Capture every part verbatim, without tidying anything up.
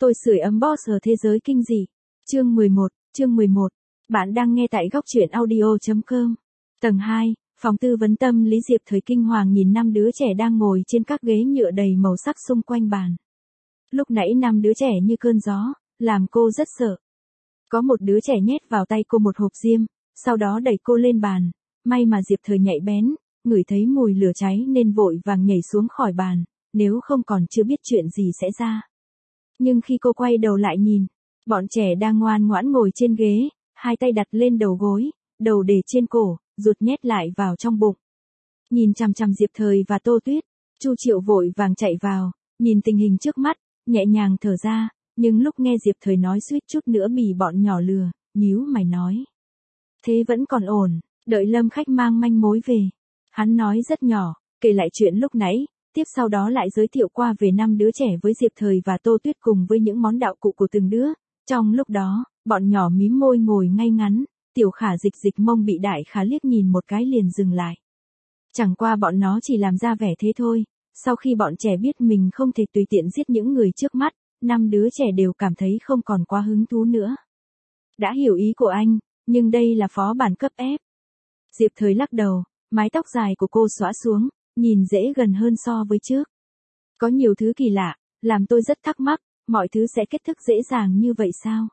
Tôi sưởi ấm boss ở thế giới kinh dị. Chương mười một, chương mười một. Bạn đang nghe tại góc truyện audio chấm com. Tầng hai, phòng tư vấn tâm lý. Diệp Thời kinh hoàng nhìn năm đứa trẻ đang ngồi trên các ghế nhựa đầy màu sắc xung quanh bàn. Lúc nãy năm đứa trẻ như cơn gió, làm cô rất sợ. Có một đứa trẻ nhét vào tay cô một hộp diêm, sau đó đẩy cô lên bàn. May mà Diệp Thời nhạy bén, ngửi thấy mùi lửa cháy nên vội vàng nhảy xuống khỏi bàn, nếu không còn chưa biết chuyện gì sẽ ra. Nhưng khi cô quay đầu lại nhìn, bọn trẻ đang ngoan ngoãn ngồi trên ghế, hai tay đặt lên đầu gối, đầu để trên cổ, ruột nhét lại vào trong bụng. Nhìn chằm chằm Diệp Thời và Tô Tuyết, Chu Triệu vội vàng chạy vào, nhìn tình hình trước mắt, nhẹ nhàng thở ra, nhưng lúc nghe Diệp Thời nói suýt chút nữa bị bọn nhỏ lừa, nhíu mày nói. Thế vẫn còn ổn, đợi Lâm khách mang manh mối về. Hắn nói rất nhỏ, kể lại chuyện lúc nãy, tiếp sau đó lại giới thiệu qua về năm đứa trẻ với Diệp Thời và Tô Tuyết cùng với những món đạo cụ của từng đứa. Trong lúc đó, bọn nhỏ mím môi ngồi ngay ngắn, Tiểu Khả dịch dịch mông bị Đại Khả liếc nhìn một cái liền dừng lại. Chẳng qua bọn nó chỉ làm ra vẻ thế thôi, sau khi bọn trẻ biết mình không thể tùy tiện giết những người trước mắt, năm đứa trẻ đều cảm thấy không còn quá hứng thú nữa. Đã hiểu ý của anh, nhưng đây là phó bản cấp ép. Diệp Thời lắc đầu, mái tóc dài của cô xõa xuống, nhìn dễ gần hơn so với trước. Có nhiều thứ kỳ lạ, làm tôi rất thắc mắc, mọi thứ sẽ kết thúc dễ dàng như vậy sao?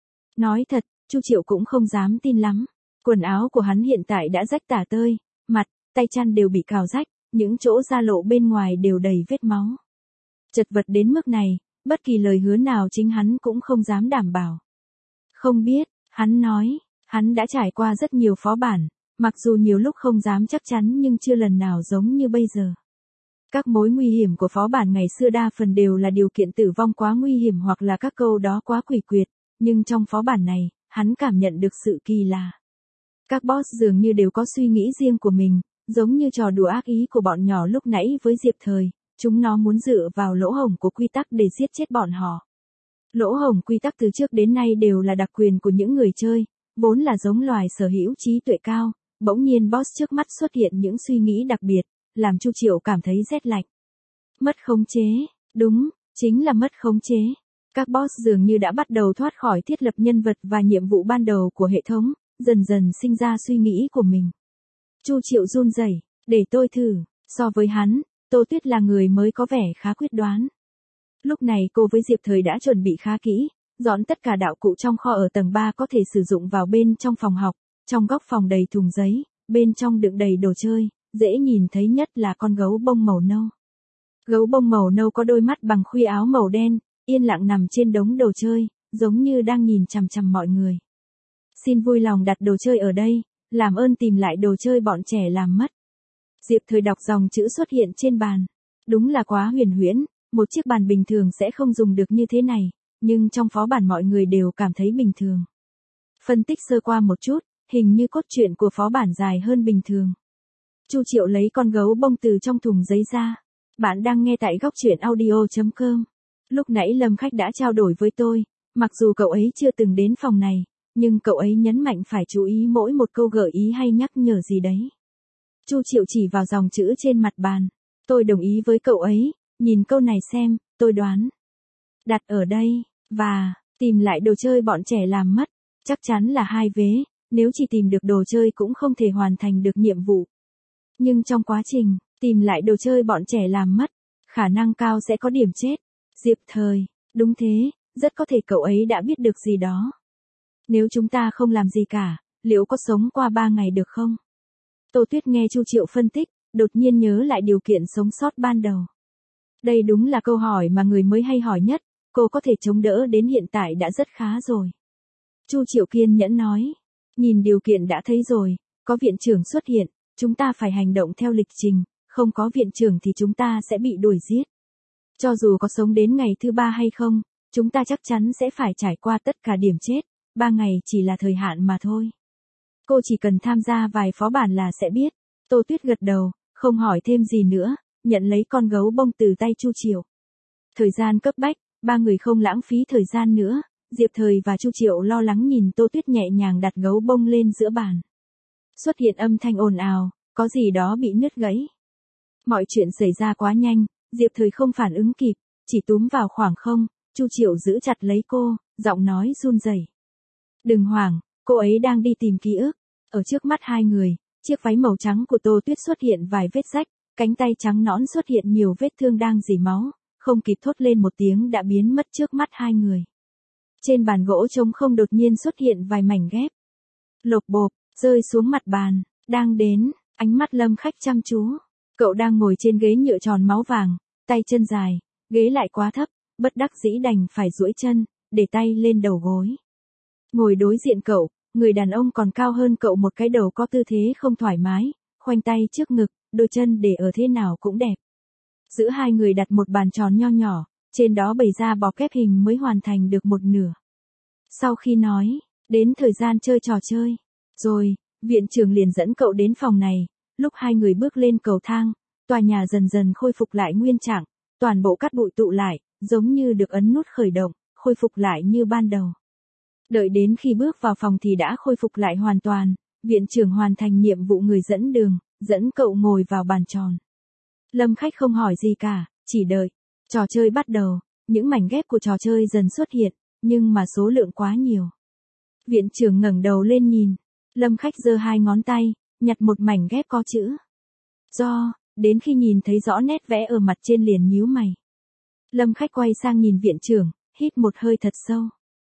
Nói thật, Chu Triệu cũng không dám tin lắm. Quần áo của hắn hiện tại đã rách tả tơi, mặt, tay chăn đều bị cào rách, những chỗ da lộ bên ngoài đều đầy vết máu. Chật vật đến mức này, bất kỳ lời hứa nào chính hắn cũng không dám đảm bảo. Không biết, hắn nói, hắn đã trải qua rất nhiều phó bản, mặc dù nhiều lúc không dám chắc chắn nhưng chưa lần nào giống như bây giờ. Các mối nguy hiểm của phó bản ngày xưa đa phần đều là điều kiện tử vong quá nguy hiểm hoặc là các câu đó quá quỷ quyệt, nhưng trong phó bản này, hắn cảm nhận được sự kỳ lạ. Các boss dường như đều có suy nghĩ riêng của mình, giống như trò đùa ác ý của bọn nhỏ lúc nãy với Diệp Thời, chúng nó muốn dựa vào lỗ hổng của quy tắc để giết chết bọn họ. Lỗ hổng quy tắc từ trước đến nay đều là đặc quyền của những người chơi, vốn là giống loài sở hữu trí tuệ cao. Bỗng nhiên boss trước mắt xuất hiện những suy nghĩ đặc biệt, làm Chu Triệu cảm thấy rét lạnh. Mất khống chế, đúng, chính là mất khống chế. Các boss dường như đã bắt đầu thoát khỏi thiết lập nhân vật và nhiệm vụ ban đầu của hệ thống, dần dần sinh ra suy nghĩ của mình. Chu Triệu run rẩy, để tôi thử. So với hắn, Tô Tuyết là người mới có vẻ khá quyết đoán. Lúc này cô với Diệp Thời đã chuẩn bị khá kỹ, dọn tất cả đạo cụ trong kho ở tầng ba có thể sử dụng vào bên trong phòng học. Trong góc phòng đầy thùng giấy, bên trong đựng đầy đồ chơi, dễ nhìn thấy nhất là con gấu bông màu nâu. Gấu bông màu nâu có đôi mắt bằng khuy áo màu đen, yên lặng nằm trên đống đồ chơi, giống như đang nhìn chằm chằm mọi người. Xin vui lòng đặt đồ chơi ở đây, làm ơn tìm lại đồ chơi bọn trẻ làm mất. Diệp Thời đọc dòng chữ xuất hiện trên bàn. Đúng là quá huyền huyễn, một chiếc bàn bình thường sẽ không dùng được như thế này, nhưng trong phó bản mọi người đều cảm thấy bình thường. Phân tích sơ qua một chút, hình như cốt truyện của phó bản dài hơn bình thường. Chu Triệu lấy con gấu bông từ trong thùng giấy ra. Bạn đang nghe tại góc truyện audio chấm com. Lúc nãy Lâm khách đã trao đổi với tôi, mặc dù cậu ấy chưa từng đến phòng này, nhưng cậu ấy nhấn mạnh phải chú ý mỗi một câu gợi ý hay nhắc nhở gì đấy. Chu Triệu chỉ vào dòng chữ trên mặt bàn. Tôi đồng ý với cậu ấy, nhìn câu này xem, tôi đoán. Đặt ở đây, và, tìm lại đồ chơi bọn trẻ làm mất, chắc chắn là hai vế. Nếu chỉ tìm được đồ chơi cũng không thể hoàn thành được nhiệm vụ. Nhưng trong quá trình, tìm lại đồ chơi bọn trẻ làm mất, khả năng cao sẽ có điểm chết. Diệp Thời, đúng thế, rất có thể cậu ấy đã biết được gì đó. Nếu chúng ta không làm gì cả, liệu có sống qua ba ngày được không? Tô Tuyết nghe Chu Triệu phân tích, đột nhiên nhớ lại điều kiện sống sót ban đầu. Đây đúng là câu hỏi mà người mới hay hỏi nhất, cô có thể chống đỡ đến hiện tại đã rất khá rồi. Chu Triệu kiên nhẫn nói. Nhìn điều kiện đã thấy rồi, có viện trưởng xuất hiện, chúng ta phải hành động theo lịch trình, không có viện trưởng thì chúng ta sẽ bị đuổi giết. Cho dù có sống đến ngày thứ ba hay không, chúng ta chắc chắn sẽ phải trải qua tất cả điểm chết, ba ngày chỉ là thời hạn mà thôi. Cô chỉ cần tham gia vài phó bản là sẽ biết. Tô Tuyết gật đầu, không hỏi thêm gì nữa, nhận lấy con gấu bông từ tay Chu Triệu. Thời gian cấp bách, ba người không lãng phí thời gian nữa. Diệp Thời và Chu Triệu lo lắng nhìn Tô Tuyết nhẹ nhàng đặt gấu bông lên giữa bàn. Xuất hiện âm thanh ồn ào, có gì đó bị nứt gãy. Mọi chuyện xảy ra quá nhanh, Diệp Thời không phản ứng kịp, chỉ túm vào khoảng không, Chu Triệu giữ chặt lấy cô, giọng nói run rẩy. Đừng hoảng, cô ấy đang đi tìm ký ức. Ở trước mắt hai người, chiếc váy màu trắng của Tô Tuyết xuất hiện vài vết rách, cánh tay trắng nõn xuất hiện nhiều vết thương đang rỉ máu, không kịp thốt lên một tiếng đã biến mất trước mắt hai người. Trên bàn gỗ trống không đột nhiên xuất hiện vài mảnh ghép. Lộp bộp, rơi xuống mặt bàn, đang đến, ánh mắt Lâm Khách chăm chú. Cậu đang ngồi trên ghế nhựa tròn máu vàng, tay chân dài, ghế lại quá thấp, bất đắc dĩ đành phải duỗi chân, để tay lên đầu gối. Ngồi đối diện cậu, người đàn ông còn cao hơn cậu một cái đầu có tư thế không thoải mái, khoanh tay trước ngực, đôi chân để ở thế nào cũng đẹp. Giữa hai người đặt một bàn tròn nho nhỏ, trên đó bày ra bọc kép hình mới hoàn thành được một nửa. Sau khi nói, đến thời gian chơi trò chơi, rồi, viện trưởng liền dẫn cậu đến phòng này, lúc hai người bước lên cầu thang, tòa nhà dần dần khôi phục lại nguyên trạng, toàn bộ cát bụi tụ lại, giống như được ấn nút khởi động, khôi phục lại như ban đầu. Đợi đến khi bước vào phòng thì đã khôi phục lại hoàn toàn, viện trưởng hoàn thành nhiệm vụ người dẫn đường, dẫn cậu ngồi vào bàn tròn. Lâm Khách không hỏi gì cả, chỉ đợi. Trò chơi bắt đầu, những mảnh ghép của trò chơi dần xuất hiện, nhưng mà số lượng quá nhiều. Viện trưởng ngẩng đầu lên nhìn, Lâm Khách giơ hai ngón tay, nhặt một mảnh ghép có chữ. Do, đến khi nhìn thấy rõ nét vẽ ở mặt trên liền nhíu mày. Lâm Khách quay sang nhìn viện trưởng, hít một hơi thật sâu.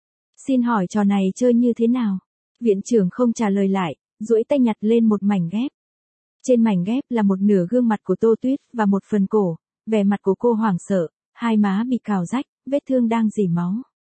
Xin hỏi trò này chơi như thế nào? Viện trưởng không trả lời lại, duỗi tay nhặt lên một mảnh ghép. Trên mảnh ghép là một nửa gương mặt của Tô Tuyết và một phần cổ, vẻ mặt của cô hoảng sợ, hai má bị cào rách, vết thương đang rỉ máu.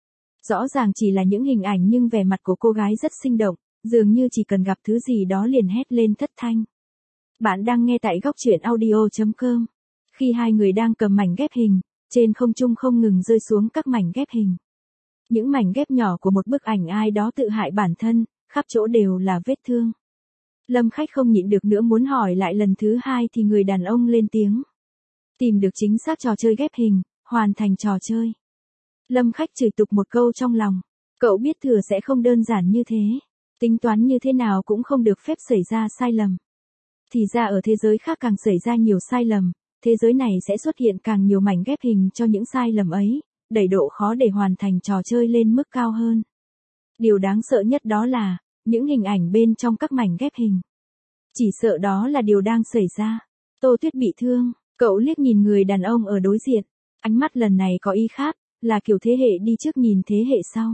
Rõ ràng chỉ là những hình ảnh nhưng vẻ mặt của cô gái rất sinh động, dường như chỉ cần gặp thứ gì đó liền hét lên thất thanh. Bạn đang nghe tại góc truyện audio chấm com. Khi hai người đang cầm mảnh ghép hình, trên không trung không ngừng rơi xuống các mảnh ghép hình. Những mảnh ghép nhỏ của một bức ảnh ai đó tự hại bản thân, khắp chỗ đều là vết thương. Lâm Khách không nhịn được nữa muốn hỏi lại lần thứ hai thì người đàn ông lên tiếng. Tìm được chính xác trò chơi ghép hình, hoàn thành trò chơi. Lâm Khách chửi tục một câu trong lòng. Cậu biết thừa sẽ không đơn giản như thế. Tính toán như thế nào cũng không được phép xảy ra sai lầm. Thì ra ở thế giới khác càng xảy ra nhiều sai lầm, thế giới này sẽ xuất hiện càng nhiều mảnh ghép hình cho những sai lầm ấy, đẩy độ khó để hoàn thành trò chơi lên mức cao hơn. Điều đáng sợ nhất đó là, những hình ảnh bên trong các mảnh ghép hình. Chỉ sợ đó là điều đang xảy ra. Tô Tuyết bị thương, cậu liếc nhìn người đàn ông ở đối diện, ánh mắt lần này có ý khác, là kiểu thế hệ đi trước nhìn thế hệ sau.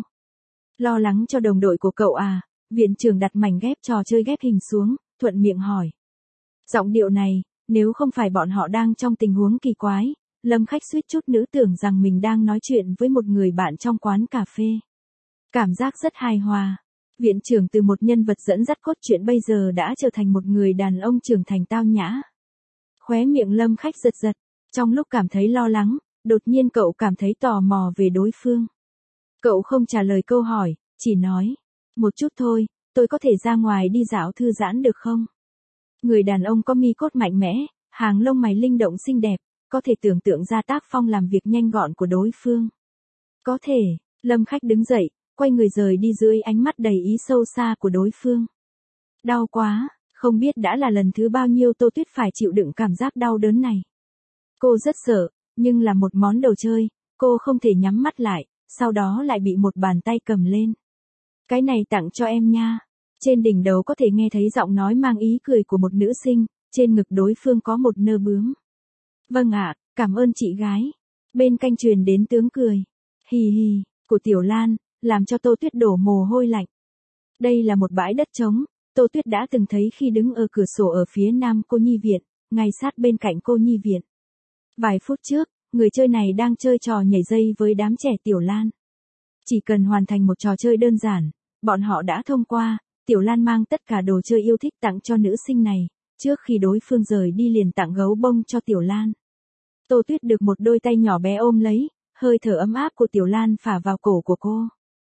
Lo lắng cho đồng đội của cậu à, viện trưởng đặt mảnh ghép trò chơi ghép hình xuống, thuận miệng hỏi. Giọng điệu này, nếu không phải bọn họ đang trong tình huống kỳ quái, Lâm Khách suýt chút nữa tưởng rằng mình đang nói chuyện với một người bạn trong quán cà phê. Cảm giác rất hài hòa. Viện trưởng từ một nhân vật dẫn dắt cốt truyện bây giờ đã trở thành một người đàn ông trưởng thành tao nhã. Khóe miệng Lâm Khách giật giật, trong lúc cảm thấy lo lắng, đột nhiên cậu cảm thấy tò mò về đối phương. Cậu không trả lời câu hỏi, chỉ nói, một chút thôi, tôi có thể ra ngoài đi dạo thư giãn được không? Người đàn ông có mi cốt mạnh mẽ, hàng lông mày linh động xinh đẹp, có thể tưởng tượng ra tác phong làm việc nhanh gọn của đối phương. Có thể, Lâm Khách đứng dậy, quay người rời đi dưới ánh mắt đầy ý sâu xa của đối phương. Đau quá, không biết đã là lần thứ bao nhiêu Tô Tuyết phải chịu đựng cảm giác đau đớn này. Cô rất sợ, nhưng là một món đồ chơi, cô không thể nhắm mắt lại, sau đó lại bị một bàn tay cầm lên. Cái này tặng cho em nha. Trên đỉnh đầu có thể nghe thấy giọng nói mang ý cười của một nữ sinh, trên ngực đối phương có một nơ bướm. Vâng ạ, cảm ơn chị gái. Bên cạnh truyền đến tiếng cười. Hì hì, của Tiểu Lan, làm cho Tô Tuyết đổ mồ hôi lạnh. Đây là một bãi đất trống, Tô Tuyết đã từng thấy khi đứng ở cửa sổ ở phía nam cô nhi viện, ngay sát bên cạnh cô nhi viện. Vài phút trước, người chơi này đang chơi trò nhảy dây với đám trẻ Tiểu Lan. Chỉ cần hoàn thành một trò chơi đơn giản, bọn họ đã thông qua, Tiểu Lan mang tất cả đồ chơi yêu thích tặng cho nữ sinh này, trước khi đối phương rời đi liền tặng gấu bông cho Tiểu Lan. Tô Tuyết được một đôi tay nhỏ bé ôm lấy, hơi thở ấm áp của Tiểu Lan phả vào cổ của cô.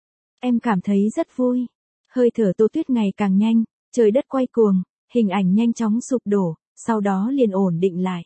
Em cảm thấy rất vui. Hơi thở Tô Tuyết ngày càng nhanh, trời đất quay cuồng, hình ảnh nhanh chóng sụp đổ, sau đó liền ổn định lại.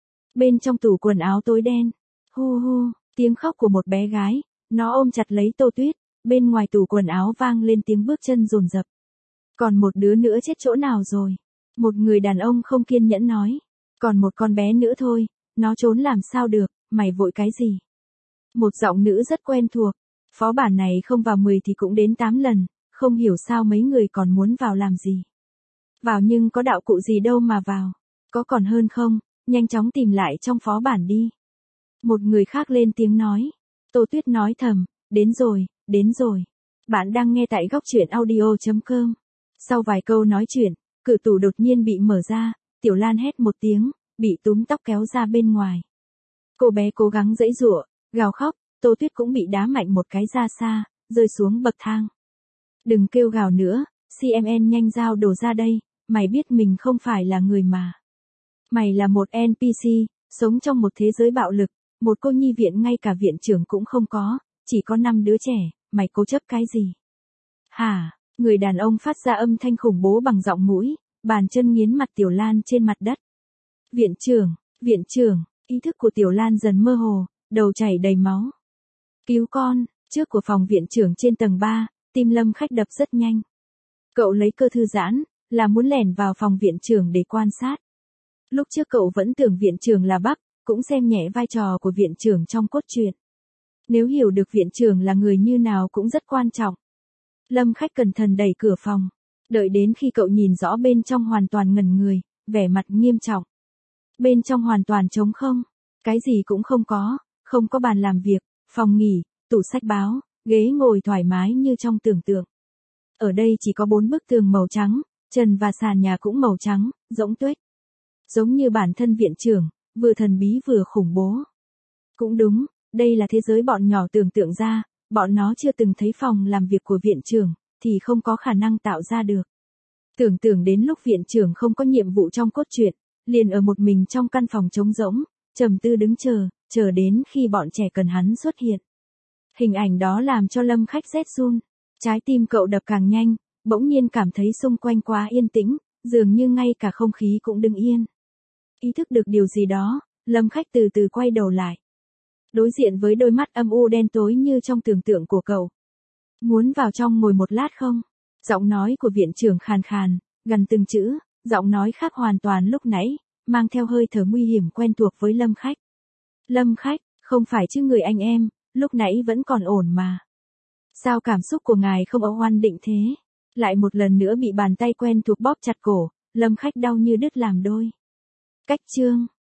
Bên trong tủ quần áo tối đen, hu hu, tiếng khóc của một bé gái, nó ôm chặt lấy Tô Tuyết, bên ngoài tủ quần áo vang lên tiếng bước chân dồn dập. Còn một đứa nữa chết chỗ nào rồi? Một người đàn ông không kiên nhẫn nói. Còn một con bé nữa thôi, nó trốn làm sao được, mày vội cái gì? Một giọng nữ rất quen thuộc. Phó bản này không vào mười thì cũng đến tám lần, không hiểu sao mấy người còn muốn vào làm gì. Vào nhưng có đạo cụ gì đâu mà vào. Có còn hơn không, nhanh chóng tìm lại trong phó bản đi. Một người khác lên tiếng nói. Tô Tuyết nói thầm, đến rồi, đến rồi. Bạn đang nghe tại góc truyện audio chấm com. Sau vài câu nói chuyện, cửa tủ đột nhiên bị mở ra, Tiểu Lan hét một tiếng, bị túm tóc kéo ra bên ngoài. Cô bé cố gắng giãy giụa, gào khóc, Tô Tuyết cũng bị đá mạnh một cái ra xa, rơi xuống bậc thang. Đừng kêu gào nữa, xê em en nhanh giao đồ ra đây, mày biết mình không phải là người mà. Mày là một en pê xê, sống trong một thế giới bạo lực, một cô nhi viện ngay cả viện trưởng cũng không có, chỉ có năm đứa trẻ, mày cố chấp cái gì? Hả? Người đàn ông phát ra âm thanh khủng bố bằng giọng mũi, bàn chân nghiến mặt Tiểu Lan trên mặt đất. Viện trưởng, viện trưởng, ý thức của Tiểu Lan dần mơ hồ, đầu chảy đầy máu. Cứu con, trước của phòng viện trưởng trên tầng ba, tim Lâm Khách đập rất nhanh. Cậu lấy cơ thư giãn, là muốn lẻn vào phòng viện trưởng để quan sát. Lúc trước cậu vẫn tưởng viện trưởng là Bắc, cũng xem nhẹ vai trò của viện trưởng trong cốt truyện. Nếu hiểu được viện trưởng là người như nào cũng rất quan trọng. Lâm Khách cẩn thận đẩy cửa phòng, đợi đến khi cậu nhìn rõ bên trong hoàn toàn ngẩn người, vẻ mặt nghiêm trọng. Bên trong hoàn toàn trống không, cái gì cũng không có, không có bàn làm việc, phòng nghỉ, tủ sách báo, ghế ngồi thoải mái như trong tưởng tượng. Ở đây chỉ có bốn bức tường màu trắng, trần và sàn nhà cũng màu trắng, rỗng tuếch. Giống như bản thân viện trưởng, vừa thần bí vừa khủng bố. Cũng đúng, đây là thế giới bọn nhỏ tưởng tượng ra, bọn nó chưa từng thấy phòng làm việc của viện trưởng, thì không có khả năng tạo ra được. Tưởng tượng đến lúc viện trưởng không có nhiệm vụ trong cốt truyện, liền ở một mình trong căn phòng trống rỗng, trầm tư đứng chờ, chờ đến khi bọn trẻ cần hắn xuất hiện. Hình ảnh đó làm cho Lâm Khách rét run. Trái tim cậu đập càng nhanh, bỗng nhiên cảm thấy xung quanh quá yên tĩnh, dường như ngay cả không khí cũng đứng yên. Ý thức được điều gì đó, Lâm Khách từ từ quay đầu lại. Đối diện với đôi mắt âm u đen tối như trong tưởng tượng của cậu. Muốn vào trong ngồi một lát không? Giọng nói của viện trưởng khàn khàn, gần từng chữ, giọng nói khác hoàn toàn lúc nãy, mang theo hơi thở nguy hiểm quen thuộc với Lâm Khách. Lâm Khách, không phải chứ người anh em, lúc nãy vẫn còn ổn mà. Sao cảm xúc của ngài không ở oan định thế? Lại một lần nữa bị bàn tay quen thuộc bóp chặt cổ, Lâm Khách đau như đứt làm đôi. Cách chương